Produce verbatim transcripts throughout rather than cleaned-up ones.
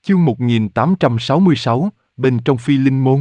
Chương một nghìn tám trăm sáu mươi sáu, bên trong Phi Linh Môn.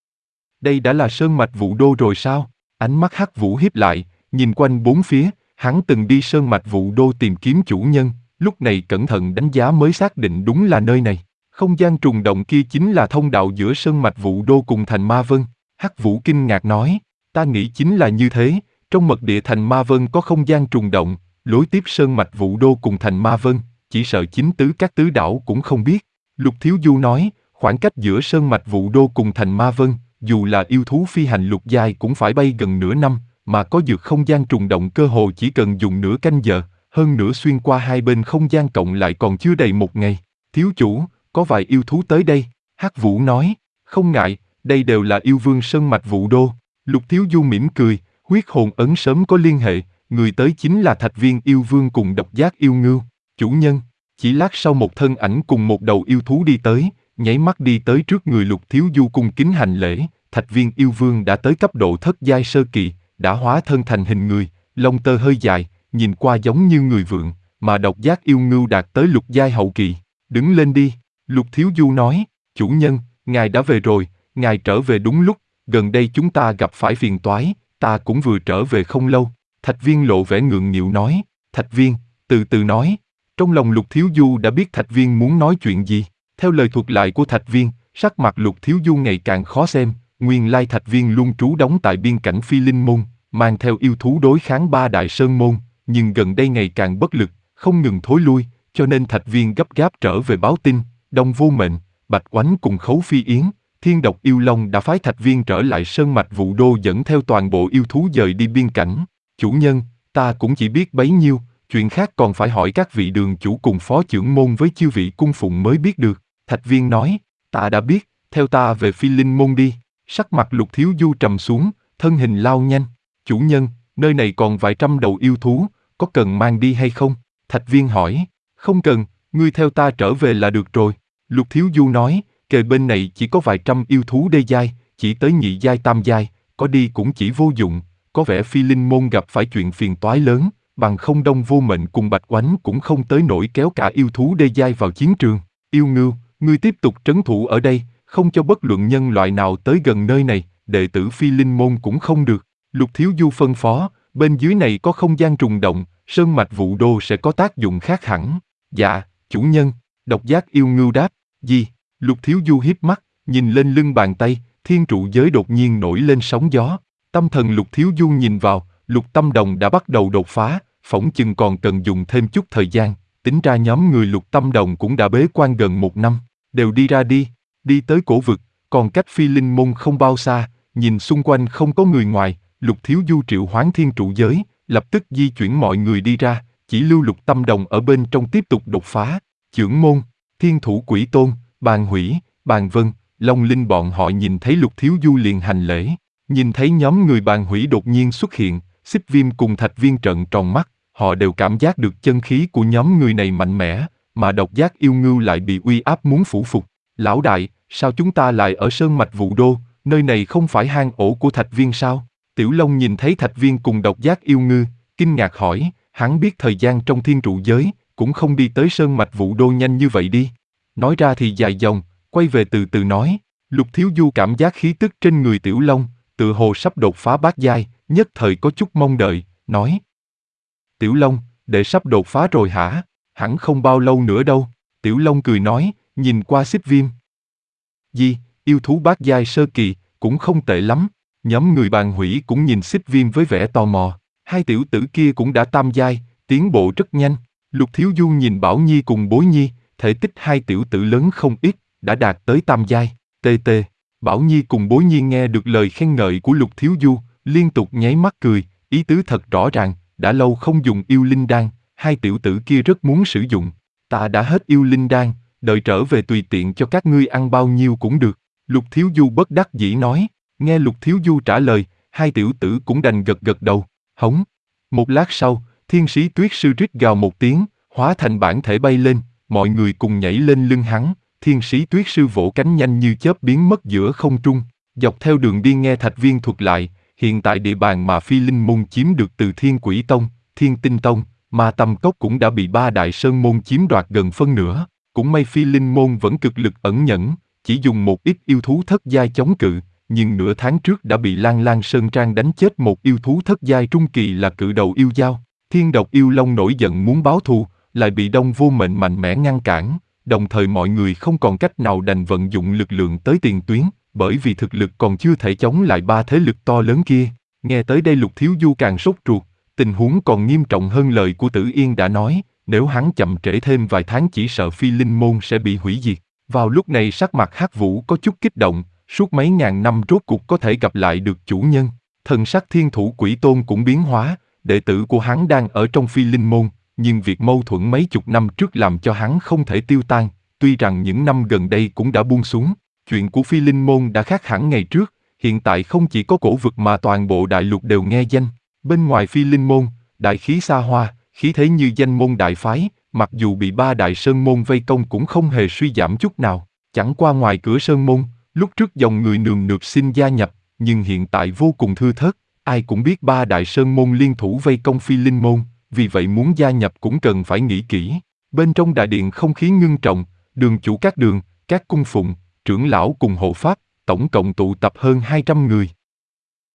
Đây đã là sơn mạch Vũ Đô rồi sao? Ánh mắt Hắc Vũ híp lại, nhìn quanh bốn phía, hắn từng đi sơn mạch Vũ Đô tìm kiếm chủ nhân, lúc này cẩn thận đánh giá mới xác định đúng là nơi này. Không gian trùng động kia chính là thông đạo giữa sơn mạch Vũ Đô cùng thành Ma Vân. Hắc Vũ kinh ngạc nói, ta nghĩ chính là như thế, trong mật địa thành Ma Vân có không gian trùng động, lối tiếp sơn mạch Vũ Đô cùng thành Ma Vân, chỉ sợ chính tứ các tứ đảo cũng không biết. Lục Thiếu Du nói, khoảng cách giữa sơn mạch Vũ Đô cùng thành Ma Vân, dù là yêu thú phi hành lục giai cũng phải bay gần nửa năm, mà có dược không gian trùng động cơ hồ chỉ cần dùng nửa canh giờ, hơn nữa xuyên qua hai bên không gian cộng lại còn chưa đầy một ngày. Thiếu chủ, có vài yêu thú tới đây, Hắc Vũ nói, không ngại, đây đều là yêu vương sơn mạch Vũ Đô. Lục Thiếu Du mỉm cười, huyết hồn ấn sớm có liên hệ, người tới chính là Thạch Viên yêu vương cùng Độc Giác yêu ngưu. Chủ nhân. Chỉ lát sau một thân ảnh cùng một đầu yêu thú đi tới, nháy mắt đi tới trước người Lục Thiếu Du cung kính hành lễ. Thạch Viên yêu vương đã tới cấp độ thất giai sơ kỳ, đã hóa thân thành hình người, lông tơ hơi dài, nhìn qua giống như người vượn, mà Độc Giác yêu ngưu đạt tới lục giai hậu kỳ. Đứng lên đi, Lục Thiếu Du nói, chủ nhân, ngài đã về rồi, ngài trở về đúng lúc, gần đây chúng ta gặp phải phiền toái, ta cũng vừa trở về không lâu. Thạch Viên lộ vẻ ngượng nghịu nói, Thạch Viên, từ từ nói. Trong lòng Lục Thiếu Du đã biết Thạch Viên muốn nói chuyện gì. Theo lời thuật lại của Thạch Viên, sắc mặt Lục Thiếu Du ngày càng khó xem. Nguyên lai Thạch Viên luôn trú đóng tại biên cảnh Phi Linh Môn, mang theo yêu thú đối kháng ba đại sơn môn, nhưng gần đây ngày càng bất lực, không ngừng thối lui, cho nên Thạch Viên gấp gáp trở về báo tin. Đông Vô Mệnh, Bạch Oánh cùng Khấu Phi Yến, Thiên Độc Yêu Long đã phái Thạch Viên trở lại sơn mạch Vũ Đô dẫn theo toàn bộ yêu thú dời đi biên cảnh. Chủ nhân, ta cũng chỉ biết bấy nhiêu. Chuyện khác còn phải hỏi các vị đường chủ cùng phó trưởng môn với chư vị cung phụng mới biết được. Thạch Viên nói, ta đã biết, theo ta về Phi Linh Môn đi. Sắc mặt Lục Thiếu Du trầm xuống, thân hình lao nhanh. Chủ nhân, nơi này còn vài trăm đầu yêu thú, có cần mang đi hay không? Thạch Viên hỏi, không cần, ngươi theo ta trở về là được rồi. Lục Thiếu Du nói, kề bên này chỉ có vài trăm yêu thú đê giai, chỉ tới nhị giai tam giai, có đi cũng chỉ vô dụng, có vẻ Phi Linh Môn gặp phải chuyện phiền toái lớn. Bằng không Đông Vô Mệnh cùng Bạch Oánh cũng không tới nổi kéo cả yêu thú đê giai vào chiến trường. Yêu Ngưu, ngươi tiếp tục trấn thủ ở đây, không cho bất luận nhân loại nào tới gần nơi này, đệ tử Phi Linh Môn cũng không được. Lục Thiếu Du phân phó, bên dưới này có không gian trùng động, sơn mạch Vũ Đô sẽ có tác dụng khác hẳn. Dạ, chủ nhân. Độc Giác yêu ngưu đáp, gì? Lục Thiếu Du híp mắt, nhìn lên lưng bàn tay, thiên trụ giới đột nhiên nổi lên sóng gió. Tâm thần Lục Thiếu Du nhìn vào, Lục Tâm Đồng đã bắt đầu đột phá. Phỏng chừng còn cần dùng thêm chút thời gian, tính ra nhóm người Lục Tâm Đồng cũng đã bế quan gần một năm, đều đi ra đi, đi tới cổ vực, còn cách Phi Linh Môn không bao xa, nhìn xung quanh không có người ngoài, Lục Thiếu Du triệu hoán thiên trụ giới, lập tức di chuyển mọi người đi ra, chỉ lưu Lục Tâm Đồng ở bên trong tiếp tục đột phá. Chưởng môn, Thiên Thủ Quỷ Tôn, Bàn Hủy, Bàn Vân, Long Linh bọn họ nhìn thấy Lục Thiếu Du liền hành lễ, nhìn thấy nhóm người Bàn Hủy đột nhiên xuất hiện, Xích Viêm cùng Thạch Viên trợn tròn mắt. Họ đều cảm giác được chân khí của nhóm người này mạnh mẽ, mà Độc Giác yêu ngưu lại bị uy áp muốn phủ phục. Lão đại, sao chúng ta lại ở sơn mạch Vũ Đô, nơi này không phải hang ổ của Thạch Viên sao? Tiểu Long nhìn thấy Thạch Viên cùng Độc Giác yêu ngưu, kinh ngạc hỏi, hắn biết thời gian trong thiên trụ giới, cũng không đi tới sơn mạch Vũ Đô nhanh như vậy đi. Nói ra thì dài dòng, quay về từ từ nói. Lục Thiếu Du cảm giác khí tức trên người Tiểu Long, tự hồ sắp đột phá bát giai, nhất thời có chút mong đợi, nói. Tiểu Long, đệ sắp đột phá rồi hả? Hẳn không bao lâu nữa đâu. Tiểu Long cười nói, nhìn qua Xích Viêm. Gì, yêu thú bát giai sơ kỳ, cũng không tệ lắm. Nhóm người Bàn Hủy cũng nhìn Xích Viêm với vẻ tò mò. Hai tiểu tử kia cũng đã tam giai, tiến bộ rất nhanh. Lục Thiếu Du nhìn Bảo Nhi cùng Bối Nhi, thể tích hai tiểu tử lớn không ít, đã đạt tới tam giai. Tê tê. Bảo Nhi cùng Bối Nhi nghe được lời khen ngợi của Lục Thiếu Du, liên tục nháy mắt cười, ý tứ thật rõ ràng. Đã lâu không dùng yêu linh đan, hai tiểu tử kia rất muốn sử dụng. Ta đã hết yêu linh đan, đợi trở về tùy tiện cho các ngươi ăn bao nhiêu cũng được. Lục Thiếu Du bất đắc dĩ nói. Nghe Lục Thiếu Du trả lời, hai tiểu tử cũng đành gật gật đầu. Hống. Một lát sau, thiên sĩ tuyết sư rít gào một tiếng, hóa thành bản thể bay lên, mọi người cùng nhảy lên lưng hắn. Thiên sĩ tuyết sư vỗ cánh nhanh như chớp biến mất giữa không trung. Dọc theo đường đi nghe Thạch Viên thuật lại. Hiện tại địa bàn mà Phi Linh Môn chiếm được từ Thiên Quỷ Tông, Thiên Tinh Tông, Ma Tâm Cốc cũng đã bị ba đại sơn môn chiếm đoạt gần phân nửa. Cũng may Phi Linh Môn vẫn cực lực ẩn nhẫn, chỉ dùng một ít yêu thú thất giai chống cự, nhưng nửa tháng trước đã bị Lan Lan Sơn Trang đánh chết một yêu thú thất giai trung kỳ là cự đầu yêu dao. Thiên độc yêu long nổi giận muốn báo thù, lại bị Đông Vô Mệnh mạnh mẽ ngăn cản, đồng thời mọi người không còn cách nào đành vận dụng lực lượng tới tiền tuyến, bởi vì thực lực còn chưa thể chống lại ba thế lực to lớn kia. Nghe tới đây Lục Thiếu Du càng sốt ruột, tình huống còn nghiêm trọng hơn lời của Tử Yên đã nói, nếu hắn chậm trễ thêm vài tháng chỉ sợ Phi Linh Môn sẽ bị hủy diệt. Vào lúc này sắc mặt Hắc Vũ có chút kích động, suốt mấy ngàn năm rốt cuộc có thể gặp lại được chủ nhân. Thần sắc Thiên Thủ Quỷ Tôn cũng biến hóa, đệ tử của hắn đang ở trong Phi Linh Môn, nhưng việc mâu thuẫn mấy chục năm trước làm cho hắn không thể tiêu tan, tuy rằng những năm gần đây cũng đã buông xuống. Chuyện của Phi Linh Môn đã khác hẳn ngày trước, hiện tại không chỉ có cổ vực mà toàn bộ đại lục đều nghe danh. Bên ngoài Phi Linh Môn, đại khí xa hoa, khí thế như danh môn đại phái, mặc dù bị ba đại sơn môn vây công cũng không hề suy giảm chút nào. Chẳng qua ngoài cửa sơn môn, lúc trước dòng người nườm nượp xin gia nhập, nhưng hiện tại vô cùng thưa thớt, ai cũng biết ba đại sơn môn liên thủ vây công Phi Linh Môn, vì vậy muốn gia nhập cũng cần phải nghĩ kỹ. Bên trong đại điện không khí ngưng trọng, đường chủ các đường, các cung phụng, trưởng lão cùng hộ pháp, tổng cộng tụ tập hơn hai trăm người.